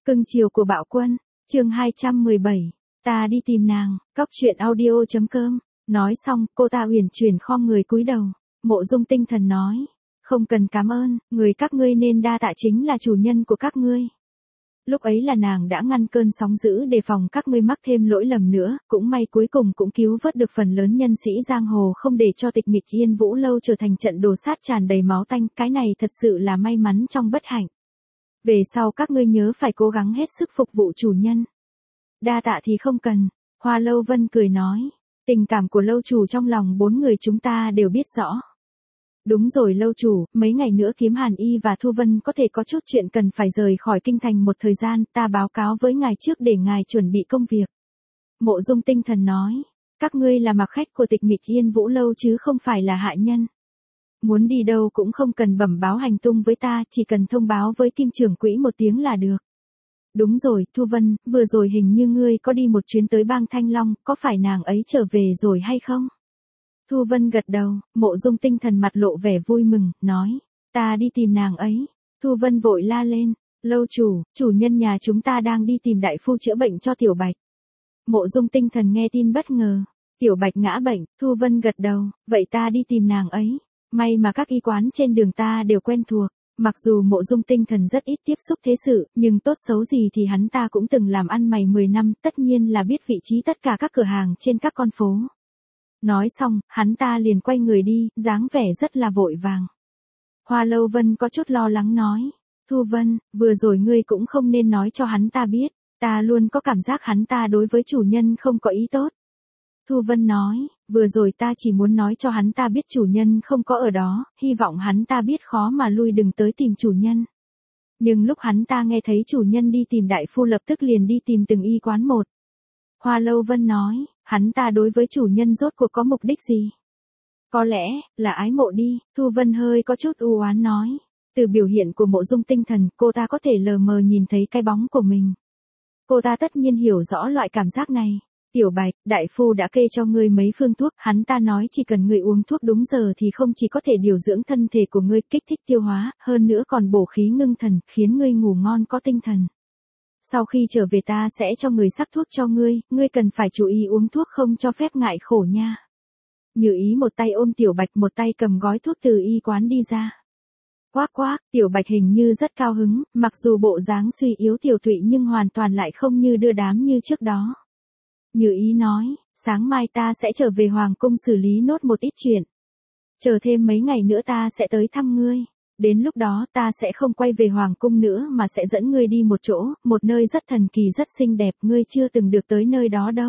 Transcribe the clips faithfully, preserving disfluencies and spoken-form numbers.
Cưng chiều của Bạo Quân, chương hai trăm mười bảy, ta đi tìm nàng, cóc truyện audio.com. Nói xong, cô ta uyển chuyển khom người cúi đầu. Mộ Dung Tinh Thần nói, không cần cảm ơn, người các ngươi nên đa tạ chính là chủ nhân của các ngươi. Lúc ấy là nàng đã ngăn cơn sóng dữ để phòng các ngươi mắc thêm lỗi lầm nữa, cũng may cuối cùng cũng cứu vớt được phần lớn nhân sĩ giang hồ không để cho Tịch Mịch Yên Vũ Lâu trở thành trận đồ sát tràn đầy máu tanh, cái này thật sự là may mắn trong bất hạnh. Về sau các ngươi nhớ phải cố gắng hết sức phục vụ chủ nhân. Đa tạ thì không cần, Hoa Lâu Vân cười nói, tình cảm của lâu chủ trong lòng bốn người chúng ta đều biết rõ. Đúng rồi lâu chủ, mấy ngày nữa Kiếm Hàn Y và Thu Vân có thể có chút chuyện cần phải rời khỏi kinh thành một thời gian, ta báo cáo với ngài trước để ngài chuẩn bị công việc. Mộ Dung Tinh Thần nói, các ngươi là mặc khách của Tịch Mịch Yên Vũ Lâu chứ không phải là hạ nhân. Muốn đi đâu cũng không cần bẩm báo hành tung với ta, chỉ cần thông báo với Kim trưởng quỹ một tiếng là được. Đúng rồi, Thu Vân, vừa rồi hình như ngươi có đi một chuyến tới bang Thanh Long, có phải nàng ấy trở về rồi hay không? Thu Vân gật đầu, Mộ Dung Tinh Thần mặt lộ vẻ vui mừng, nói, ta đi tìm nàng ấy. Thu Vân vội la lên, lâu chủ, chủ nhân nhà chúng ta đang đi tìm đại phu chữa bệnh cho Tiểu Bạch. Mộ Dung Tinh Thần nghe tin bất ngờ, Tiểu Bạch ngã bệnh, Thu Vân gật đầu, vậy ta đi tìm nàng ấy. May mà các y quán trên đường ta đều quen thuộc. Mặc dù Mộ Dung Tinh Thần rất ít tiếp xúc thế sự, nhưng tốt xấu gì thì hắn ta cũng từng làm ăn mày mười năm, tất nhiên là biết vị trí tất cả các cửa hàng trên các con phố. Nói xong, hắn ta liền quay người đi, dáng vẻ rất là vội vàng. Hoa Lâu Vân có chút lo lắng nói, Thu Vân, vừa rồi ngươi cũng không nên nói cho hắn ta biết, ta luôn có cảm giác hắn ta đối với chủ nhân không có ý tốt. Thu Vân nói, vừa rồi ta chỉ muốn nói cho hắn ta biết chủ nhân không có ở đó, hy vọng hắn ta biết khó mà lui đừng tới tìm chủ nhân. Nhưng lúc hắn ta nghe thấy chủ nhân đi tìm đại phu lập tức liền đi tìm từng y quán một. Hoa Lâu Vân nói, hắn ta đối với chủ nhân rốt cuộc có mục đích gì? Có lẽ, là ái mộ đi, Thu Vân hơi có chút u oán nói. Từ biểu hiện của Mộ Dung Tinh Thần, cô ta có thể lờ mờ nhìn thấy cái bóng của mình. Cô ta tất nhiên hiểu rõ loại cảm giác này. Tiểu Bạch, đại phu đã kê cho ngươi mấy phương thuốc, hắn ta nói chỉ cần ngươi uống thuốc đúng giờ thì không chỉ có thể điều dưỡng thân thể của ngươi, kích thích tiêu hóa, hơn nữa còn bổ khí ngưng thần, khiến ngươi ngủ ngon có tinh thần. Sau khi trở về ta sẽ cho người sắc thuốc cho ngươi, ngươi cần phải chú ý uống thuốc không cho phép ngại khổ nha. Như Ý một tay ôm Tiểu Bạch một tay cầm gói thuốc từ y quán đi ra. Quác quác, Tiểu Bạch hình như rất cao hứng, mặc dù bộ dáng suy yếu tiểu tụy nhưng hoàn toàn lại không như đưa đám như trước đó. Như Ý nói, sáng mai ta sẽ trở về Hoàng Cung xử lý nốt một ít chuyện. Chờ thêm mấy ngày nữa ta sẽ tới thăm ngươi. Đến lúc đó ta sẽ không quay về Hoàng Cung nữa mà sẽ dẫn ngươi đi một chỗ, một nơi rất thần kỳ rất xinh đẹp, ngươi chưa từng được tới nơi đó đâu.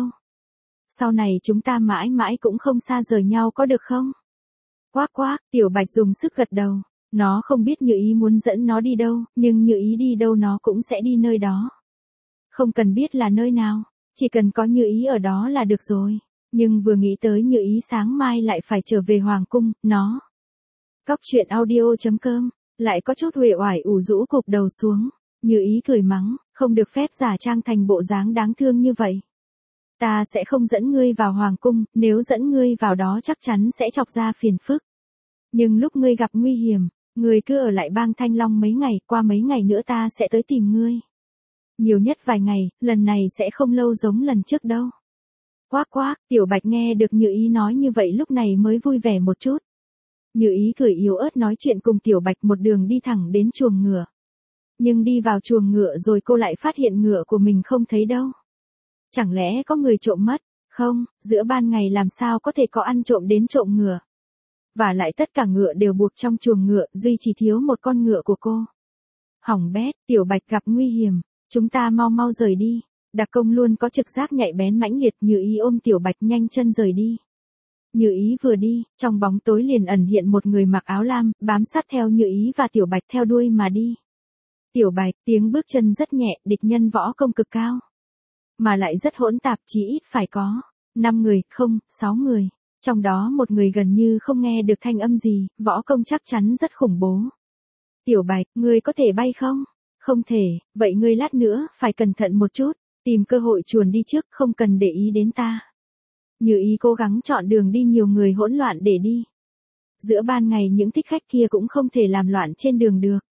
Sau này chúng ta mãi mãi cũng không xa rời nhau có được không? Quác quác, Tiểu Bạch dùng sức gật đầu. Nó không biết Như Ý muốn dẫn nó đi đâu, nhưng Như Ý đi đâu nó cũng sẽ đi nơi đó. Không cần biết là nơi nào. Chỉ cần có Như Ý ở đó là được rồi. Nhưng vừa nghĩ tới Như Ý sáng mai lại phải trở về Hoàng Cung, nó. Cóc truyện audio.com, lại có chút uể oải ủ rũ cụp đầu xuống. Như Ý cười mắng, không được phép giả trang thành bộ dáng đáng thương như vậy. Ta sẽ không dẫn ngươi vào Hoàng Cung, nếu dẫn ngươi vào đó chắc chắn sẽ chọc ra phiền phức. Nhưng lúc ngươi gặp nguy hiểm, ngươi cứ ở lại bang Thanh Long mấy ngày, qua mấy ngày nữa ta sẽ tới tìm ngươi. Nhiều nhất vài ngày, lần này sẽ không lâu giống lần trước đâu. Quác quác, Tiểu Bạch nghe được Như Ý nói như vậy lúc này mới vui vẻ một chút. Như Ý cười yếu ớt nói chuyện cùng Tiểu Bạch một đường đi thẳng đến chuồng ngựa. Nhưng đi vào chuồng ngựa rồi cô lại phát hiện ngựa của mình không thấy đâu. Chẳng lẽ có người trộm mất? Không, giữa ban ngày làm sao có thể có ăn trộm đến trộm ngựa. Và lại tất cả ngựa đều buộc trong chuồng ngựa, duy chỉ thiếu một con ngựa của cô. Hỏng bét, Tiểu Bạch gặp nguy hiểm. Chúng ta mau mau rời đi. Đặc Công luôn có trực giác nhạy bén mãnh liệt. Như Ý ôm Tiểu Bạch nhanh chân rời đi. Như Ý vừa đi, trong bóng tối liền ẩn hiện một người mặc áo lam, bám sát theo Như Ý và Tiểu Bạch theo đuôi mà đi. Tiểu Bạch, tiếng bước chân rất nhẹ, địch nhân võ công cực cao. Mà lại rất hỗn tạp, chỉ ít phải có năm người, không, sáu người. Trong đó một người gần như không nghe được thanh âm gì, võ công chắc chắn rất khủng bố. Tiểu Bạch, ngươi có thể bay không? Không thể, vậy ngươi lát nữa, phải cẩn thận một chút, tìm cơ hội chuồn đi trước, không cần để ý đến ta. Như Ý cố gắng chọn đường đi nhiều người hỗn loạn để đi. Giữa ban ngày những thích khách kia cũng không thể làm loạn trên đường được.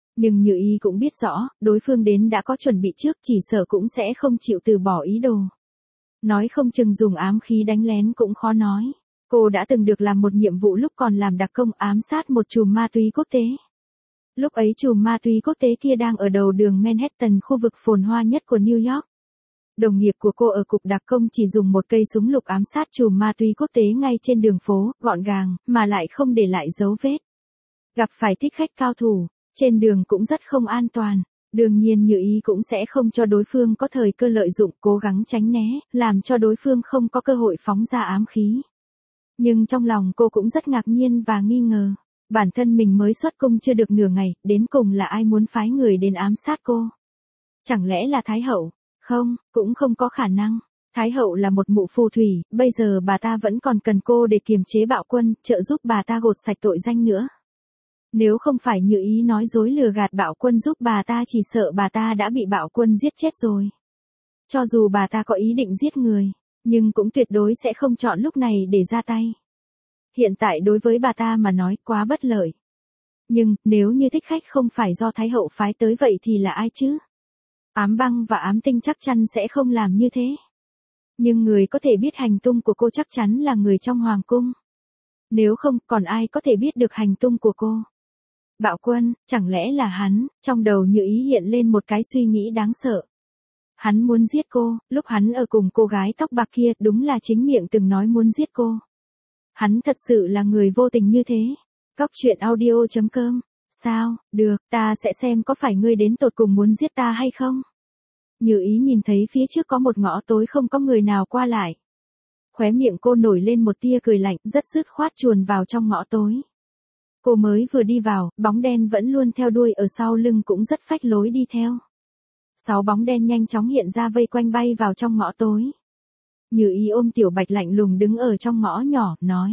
Nhưng Như Ý cũng biết rõ, đối phương đến đã có chuẩn bị trước, chỉ sợ cũng sẽ không chịu từ bỏ ý đồ. Nói không chừng dùng ám khí đánh lén cũng khó nói. Cô đã từng được làm một nhiệm vụ lúc còn làm đặc công ám sát một chùm ma túy quốc tế. Lúc ấy chùm ma túy quốc tế kia đang ở đầu đường Manhattan, khu vực phồn hoa nhất của New York. Đồng nghiệp của cô ở cục đặc công chỉ dùng một cây súng lục ám sát chùm ma túy quốc tế ngay trên đường phố, gọn gàng, mà lại không để lại dấu vết. Gặp phải thích khách cao thủ, trên đường cũng rất không an toàn. Đương nhiên Như Ý cũng sẽ không cho đối phương có thời cơ lợi dụng, cố gắng tránh né, làm cho đối phương không có cơ hội phóng ra ám khí. Nhưng trong lòng cô cũng rất ngạc nhiên và nghi ngờ. Bản thân mình mới xuất cung chưa được nửa ngày, đến cùng là ai muốn phái người đến ám sát cô? Chẳng lẽ là Thái Hậu? Không, cũng không có khả năng. Thái Hậu là một mụ phù thủy, bây giờ bà ta vẫn còn cần cô để kiềm chế bạo quân, trợ giúp bà ta gột sạch tội danh nữa. Nếu không phải Như Ý nói dối lừa gạt bạo quân giúp bà ta, chỉ sợ bà ta đã bị bạo quân giết chết rồi. Cho dù bà ta có ý định giết người, nhưng cũng tuyệt đối sẽ không chọn lúc này để ra tay. Hiện tại đối với bà ta mà nói quá bất lợi. Nhưng, nếu như thích khách không phải do Thái Hậu phái tới vậy thì là ai chứ? Ám Băng và Ám Tinh chắc chắn sẽ không làm như thế. Nhưng người có thể biết hành tung của cô chắc chắn là người trong Hoàng cung. Nếu không, còn ai có thể biết được hành tung của cô? Bạo quân, chẳng lẽ là hắn? Trong đầu Như Ý hiện lên một cái suy nghĩ đáng sợ. Hắn muốn giết cô, lúc hắn ở cùng cô gái tóc bạc kia, đúng là chính miệng từng nói muốn giết cô. Hắn thật sự là người vô tình như thế. Cóc truyện audio chấm com. Sao, được, ta sẽ xem có phải ngươi đến tột cùng muốn giết ta hay không? Như Ý nhìn thấy phía trước có một ngõ tối không có người nào qua lại. Khóe miệng cô nổi lên một tia cười lạnh, rất dứt khoát chuồn vào trong ngõ tối. Cô mới vừa đi vào, bóng đen vẫn luôn theo đuôi ở sau lưng cũng rất phách lối đi theo. Sáu bóng đen nhanh chóng hiện ra vây quanh bay vào trong ngõ tối. Như Ý ôm Tiểu Bạch lạnh lùng đứng ở trong ngõ nhỏ, nói.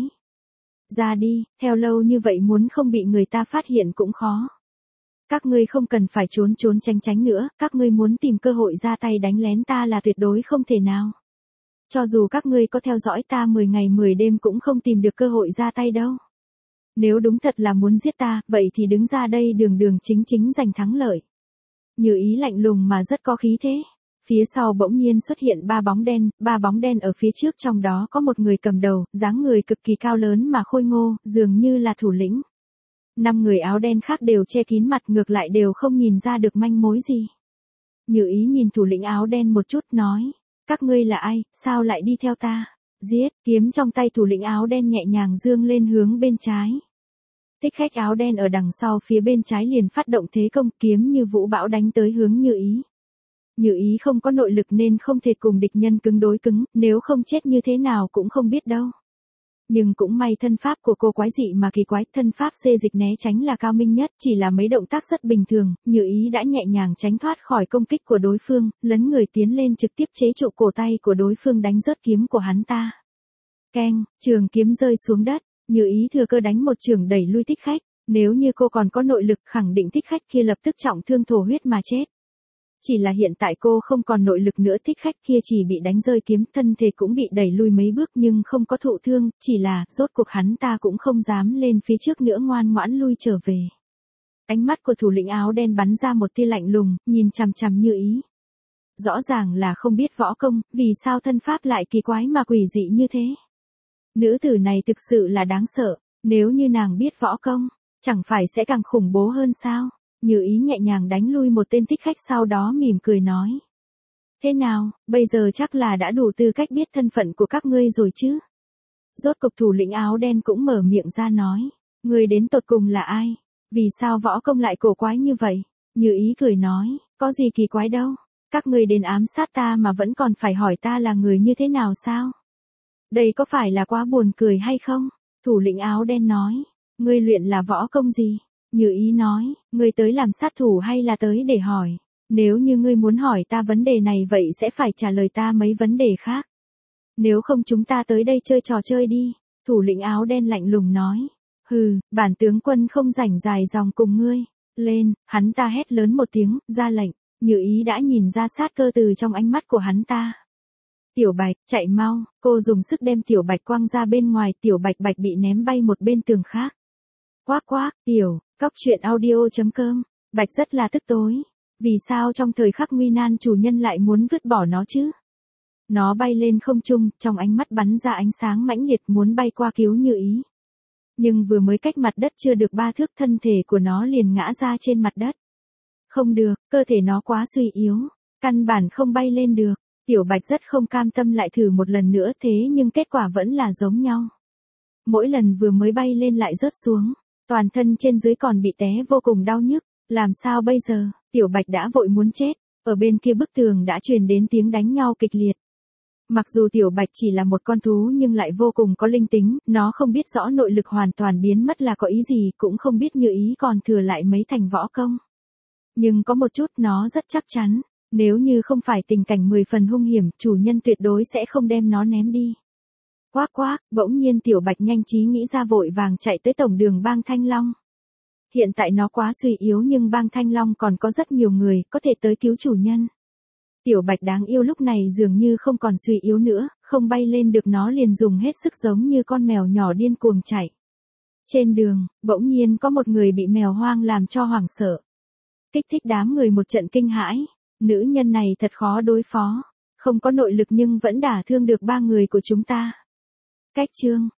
Ra đi, theo lâu như vậy muốn không bị người ta phát hiện cũng khó. Các ngươi không cần phải trốn trốn tránh tránh nữa, các ngươi muốn tìm cơ hội ra tay đánh lén ta là tuyệt đối không thể nào. Cho dù các ngươi có theo dõi ta mười ngày mười đêm cũng không tìm được cơ hội ra tay đâu. Nếu đúng thật là muốn giết ta, vậy thì đứng ra đây đường đường chính chính giành thắng lợi. Như Ý lạnh lùng mà rất có khí thế. Phía sau bỗng nhiên xuất hiện ba bóng đen, ba bóng đen ở phía trước, trong đó có một người cầm đầu, dáng người cực kỳ cao lớn mà khôi ngô, dường như là thủ lĩnh. Năm người áo đen khác đều che kín mặt, ngược lại đều không nhìn ra được manh mối gì. Như Ý nhìn thủ lĩnh áo đen một chút, nói. Các ngươi là ai, sao lại đi theo ta? Giết, kiếm trong tay thủ lĩnh áo đen nhẹ nhàng dương lên hướng bên trái. Thích khách áo đen ở đằng sau phía bên trái liền phát động thế công, kiếm như vũ bão đánh tới hướng Như Ý. Như Ý không có nội lực nên không thể cùng địch nhân cứng đối cứng, nếu không chết như thế nào cũng không biết đâu. Nhưng cũng may thân pháp của cô quái dị mà kỳ quái, thân pháp xê dịch né tránh là cao minh nhất, chỉ là mấy động tác rất bình thường, Như Ý đã nhẹ nhàng tránh thoát khỏi công kích của đối phương, lấn người tiến lên trực tiếp chế trụ cổ tay của đối phương đánh rớt kiếm của hắn ta. Keng, trường kiếm rơi xuống đất, Như Ý thừa cơ đánh một chưởng đẩy lui thích khách, nếu như cô còn có nội lực khẳng định thích khách kia lập tức trọng thương thổ huyết mà chết. Chỉ là hiện tại cô không còn nội lực nữa, thích khách kia chỉ bị đánh rơi kiếm, thân thể cũng bị đẩy lùi mấy bước nhưng không có thụ thương, chỉ là, rốt cuộc hắn ta cũng không dám lên phía trước nữa, ngoan ngoãn lui trở về. Ánh mắt của thủ lĩnh áo đen bắn ra một tia lạnh lùng, nhìn chằm chằm Như Ý. Rõ ràng là không biết võ công, vì sao thân pháp lại kỳ quái mà quỷ dị như thế. Nữ tử này thực sự là đáng sợ, nếu như nàng biết võ công, chẳng phải sẽ càng khủng bố hơn sao? Như Ý nhẹ nhàng đánh lui một tên thích khách, sau đó mỉm cười nói. Thế nào, bây giờ chắc là đã đủ tư cách biết thân phận của các ngươi rồi chứ? Rốt cục thủ lĩnh áo đen cũng mở miệng ra nói. Ngươi đến tột cùng là ai? Vì sao võ công lại cổ quái như vậy? Như Ý cười nói, có gì kỳ quái đâu. Các ngươi đến ám sát ta mà vẫn còn phải hỏi ta là người như thế nào sao? Đây có phải là quá buồn cười hay không? Thủ lĩnh áo đen nói, ngươi luyện là võ công gì? Như Ý nói, ngươi tới làm sát thủ hay là tới để hỏi? Nếu như ngươi muốn hỏi ta vấn đề này vậy sẽ phải trả lời ta mấy vấn đề khác. Nếu không chúng ta tới đây chơi trò chơi đi. Thủ lĩnh áo đen lạnh lùng nói. Hừ, bản tướng quân không rảnh dài dòng cùng ngươi. Lên, hắn ta hét lớn một tiếng, ra lệnh. Như Ý đã nhìn ra sát cơ từ trong ánh mắt của hắn ta. Tiểu Bạch, chạy mau, cô dùng sức đem Tiểu Bạch quăng ra bên ngoài, Tiểu Bạch Bạch bị ném bay một bên tường khác. Quác quác, tiểu, cóc truyện audio chấm com Bạch rất là tức tối. Vì sao trong thời khắc nguy nan chủ nhân lại muốn vứt bỏ nó chứ? Nó bay lên không trung, trong ánh mắt bắn ra ánh sáng mãnh liệt muốn bay qua cứu Như Ý. Nhưng vừa mới cách mặt đất chưa được ba thước thân thể của nó liền ngã ra trên mặt đất. Không được, cơ thể nó quá suy yếu, căn bản không bay lên được. Tiểu Bạch rất không cam tâm lại thử một lần nữa thế nhưng kết quả vẫn là giống nhau. Mỗi lần vừa mới bay lên lại rớt xuống, toàn thân trên dưới còn bị té vô cùng đau nhức. Làm sao bây giờ? Tiểu Bạch đã vội muốn chết, ở bên kia bức tường đã truyền đến tiếng đánh nhau kịch liệt. Mặc dù Tiểu Bạch chỉ là một con thú nhưng lại vô cùng có linh tính, nó không biết rõ nội lực hoàn toàn biến mất là có ý gì, cũng không biết Như Ý còn thừa lại mấy thành võ công. Nhưng có một chút nó rất chắc chắn, nếu như không phải tình cảnh mười phần hung hiểm, chủ nhân tuyệt đối sẽ không đem nó ném đi. Quác quác, bỗng nhiên Tiểu Bạch nhanh trí nghĩ ra vội vàng chạy tới tổng đường Bang Thanh Long. Hiện tại nó quá suy yếu nhưng Bang Thanh Long còn có rất nhiều người có thể tới cứu chủ nhân. Tiểu Bạch đáng yêu lúc này dường như không còn suy yếu nữa, không bay lên được nó liền dùng hết sức giống như con mèo nhỏ điên cuồng chạy. Trên đường, bỗng nhiên có một người bị mèo hoang làm cho hoảng sợ. Kích thích đám người một trận kinh hãi, nữ nhân này thật khó đối phó, không có nội lực nhưng vẫn đả thương được ba người của chúng ta. Cách chương